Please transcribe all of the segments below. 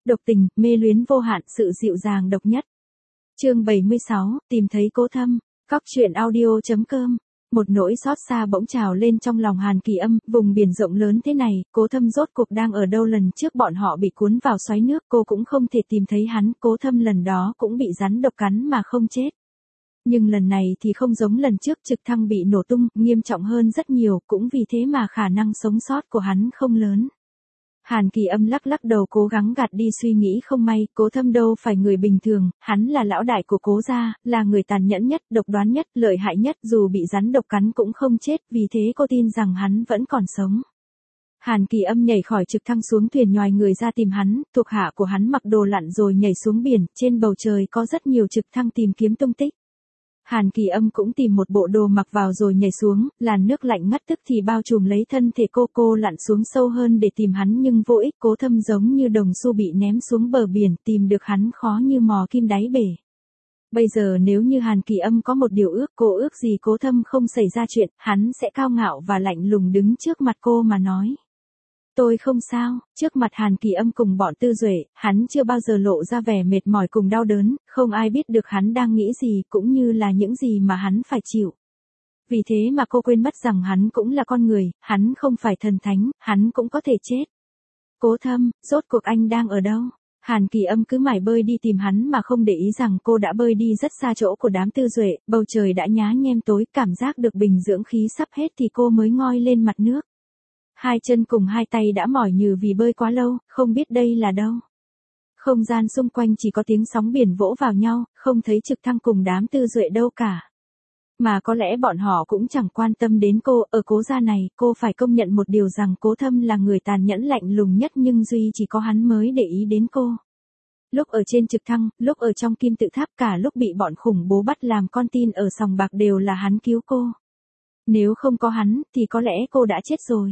độc tình, mê luyến vô hạn, sự dịu dàng độc nhất. Chương 76, tìm thấy Cố Thâm. Cóc truyện audio.com. Một nỗi xót xa bỗng trào lên trong lòng Hàn Kỳ Âm, vùng biển rộng lớn thế này, Cố Thâm rốt cuộc đang ở đâu? Lần trước bọn họ bị cuốn vào xoáy nước, cô cũng không thể tìm thấy hắn, Cố Thâm lần đó cũng bị rắn độc cắn mà không chết. Nhưng lần này thì không giống lần trước, trực thăng bị nổ tung, nghiêm trọng hơn rất nhiều, cũng vì thế mà khả năng sống sót của hắn không lớn. Hàn Kỳ Âm lắc lắc đầu cố gắng gạt đi suy nghĩ không may, Cố Thâm đâu phải người bình thường, hắn là lão đại của Cố gia, là người tàn nhẫn nhất, độc đoán nhất, lợi hại nhất, dù bị rắn độc cắn cũng không chết, vì thế cô tin rằng hắn vẫn còn sống. Hàn Kỳ Âm nhảy khỏi trực thăng xuống thuyền nhoài người ra tìm hắn, thuộc hạ của hắn mặc đồ lặn rồi nhảy xuống biển, trên bầu trời có rất nhiều trực thăng tìm kiếm tung tích. Hàn Kỳ Âm cũng tìm một bộ đồ mặc vào rồi nhảy xuống, làn nước lạnh ngắt tức thì bao trùm lấy thân thể cô lặn xuống sâu hơn để tìm hắn nhưng vô ích, Cố Thâm giống như đồng xu bị ném xuống bờ biển, tìm được hắn khó như mò kim đáy bể. Bây giờ nếu như Hàn Kỳ Âm có một điều ước, cô ước gì Cố Thâm không xảy ra chuyện, hắn sẽ cao ngạo và lạnh lùng đứng trước mặt cô mà nói. Tôi không sao. Trước mặt Hàn Kỳ Âm cùng bọn Tư Duệ, hắn chưa bao giờ lộ ra vẻ mệt mỏi cùng đau đớn, không ai biết được hắn đang nghĩ gì cũng như là những gì mà hắn phải chịu. Vì thế mà cô quên mất rằng hắn cũng là con người, hắn không phải thần thánh, hắn cũng có thể chết. Cố Thâm, rốt cuộc anh đang ở đâu? Hàn Kỳ Âm cứ mải bơi đi tìm hắn mà không để ý rằng cô đã bơi đi rất xa chỗ của đám Tư Duệ, bầu trời đã nhá nhem tối, cảm giác được bình dưỡng khí sắp hết thì cô mới ngoi lên mặt nước. Hai chân cùng hai tay đã mỏi nhừ vì bơi quá lâu, không biết đây là đâu. Không gian xung quanh chỉ có tiếng sóng biển vỗ vào nhau, không thấy trực thăng cùng đám Tư Duệ đâu cả. Mà có lẽ bọn họ cũng chẳng quan tâm đến cô, ở Cố gia này, cô phải công nhận một điều rằng Cố Thâm là người tàn nhẫn lạnh lùng nhất nhưng duy chỉ có hắn mới để ý đến cô. Lúc ở trên trực thăng, lúc ở trong kim tự tháp, cả lúc bị bọn khủng bố bắt làm con tin ở sòng bạc đều là hắn cứu cô. Nếu không có hắn, thì có lẽ cô đã chết rồi.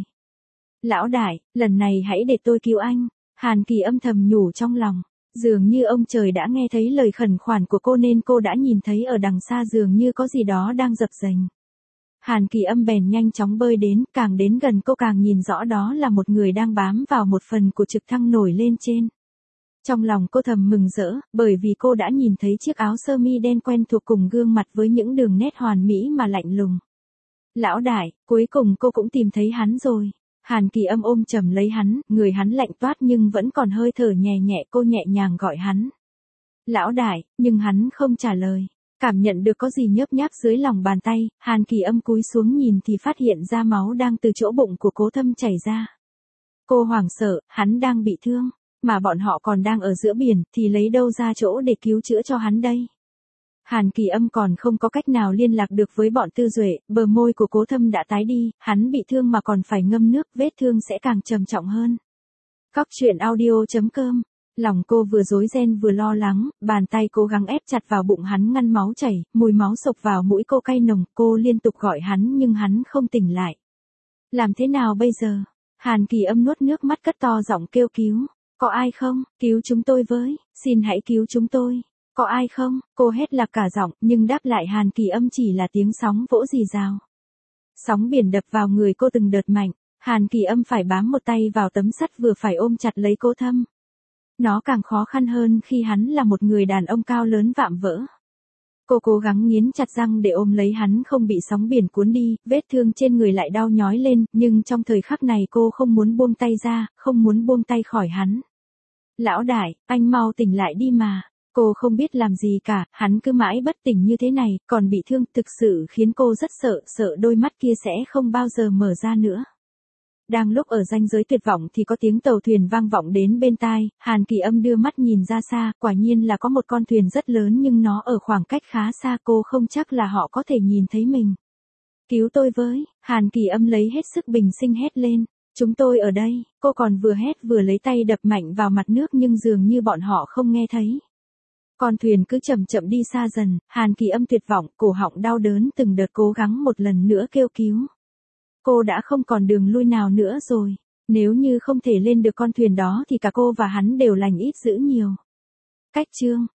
Lão đại, lần này hãy để tôi cứu anh. Hàn Kỳ Âm thầm nhủ trong lòng. Dường như ông trời đã nghe thấy lời khẩn khoản của cô nên cô đã nhìn thấy ở đằng xa dường như có gì đó đang dập dềnh. Hàn Kỳ Âm bèn nhanh chóng bơi đến gần cô càng nhìn rõ đó là một người đang bám vào một phần của trực thăng nổi lên trên. Trong lòng cô thầm mừng rỡ, bởi vì cô đã nhìn thấy chiếc áo sơ mi đen quen thuộc cùng gương mặt với những đường nét hoàn mỹ mà lạnh lùng. Lão đại, cuối cùng cô cũng tìm thấy hắn rồi. Hàn Kỳ Âm ôm chầm lấy hắn, người hắn lạnh toát nhưng vẫn còn hơi thở nhẹ nhẹ, cô nhẹ nhàng gọi hắn. Lão đại, nhưng hắn không trả lời. Cảm nhận được có gì nhớp nháp dưới lòng bàn tay, Hàn Kỳ Âm cúi xuống nhìn thì phát hiện ra máu đang từ chỗ bụng của Cố Thâm chảy ra. Cô hoảng sợ, hắn đang bị thương, mà bọn họ còn đang ở giữa biển, thì lấy đâu ra chỗ để cứu chữa cho hắn đây? Hàn Kỳ Âm còn không có cách nào liên lạc được với bọn Tư Duệ, bờ môi của Cố Thâm đã tái đi, hắn bị thương mà còn phải ngâm nước, vết thương sẽ càng trầm trọng hơn. Cóc truyện audio.com. Lòng cô vừa rối ren vừa lo lắng, bàn tay cố gắng ép chặt vào bụng hắn ngăn máu chảy, mùi máu xộc vào mũi cô cay nồng, cô liên tục gọi hắn nhưng hắn không tỉnh lại. Làm thế nào bây giờ? Hàn Kỳ Âm nuốt nước mắt cất to giọng kêu cứu. Có ai không? Cứu chúng tôi với, xin hãy cứu chúng tôi. Có ai không? Cô hét lạc cả giọng, nhưng đáp lại Hàn Kỳ Âm chỉ là tiếng sóng vỗ rì rào. Sóng biển đập vào người cô từng đợt mạnh, Hàn Kỳ Âm phải bám một tay vào tấm sắt vừa phải ôm chặt lấy Cố Thâm. Nó càng khó khăn hơn khi hắn là một người đàn ông cao lớn vạm vỡ. Cô cố gắng nghiến chặt răng để ôm lấy hắn không bị sóng biển cuốn đi, vết thương trên người lại đau nhói lên, nhưng trong thời khắc này cô không muốn buông tay ra, không muốn buông tay khỏi hắn. Lão đại, anh mau tỉnh lại đi mà. Cô không biết làm gì cả, hắn cứ mãi bất tỉnh như thế này, còn bị thương, thực sự khiến cô rất sợ đôi mắt kia sẽ không bao giờ mở ra nữa. Đang lúc ở ranh giới tuyệt vọng thì có tiếng tàu thuyền vang vọng đến bên tai, Hàn Kỳ Âm đưa mắt nhìn ra xa, quả nhiên là có một con thuyền rất lớn nhưng nó ở khoảng cách khá xa, cô không chắc là họ có thể nhìn thấy mình. Cứu tôi với, Hàn Kỳ Âm lấy hết sức bình sinh hét lên. Chúng tôi ở đây, cô còn vừa hét vừa lấy tay đập mạnh vào mặt nước nhưng dường như bọn họ không nghe thấy. Con thuyền cứ chậm chậm đi xa dần, Hàn Kỳ Âm tuyệt vọng, cổ họng đau đớn từng đợt cố gắng một lần nữa kêu cứu. Cô đã không còn đường lui nào nữa rồi, nếu như không thể lên được con thuyền đó thì cả cô và hắn đều lành ít dữ nhiều. Cách chương